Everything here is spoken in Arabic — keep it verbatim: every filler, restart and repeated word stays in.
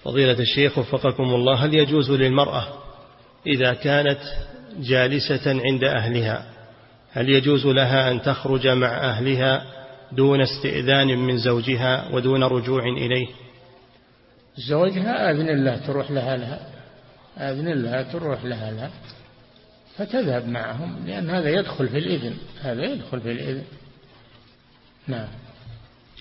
فضيلة الشيخ وفقكم الله، هل يجوز للمرأة إذا كانت جالسة عند أهلها هل يجوز لها أن تخرج مع أهلها دون استئذان من زوجها ودون رجوع إليه؟ زوجها أذن الله تروح لها لها أذن الله تروح لها لها فتذهب معهم، لأن هذا يدخل في الإذن، هذا يدخل في الإذن. نعم.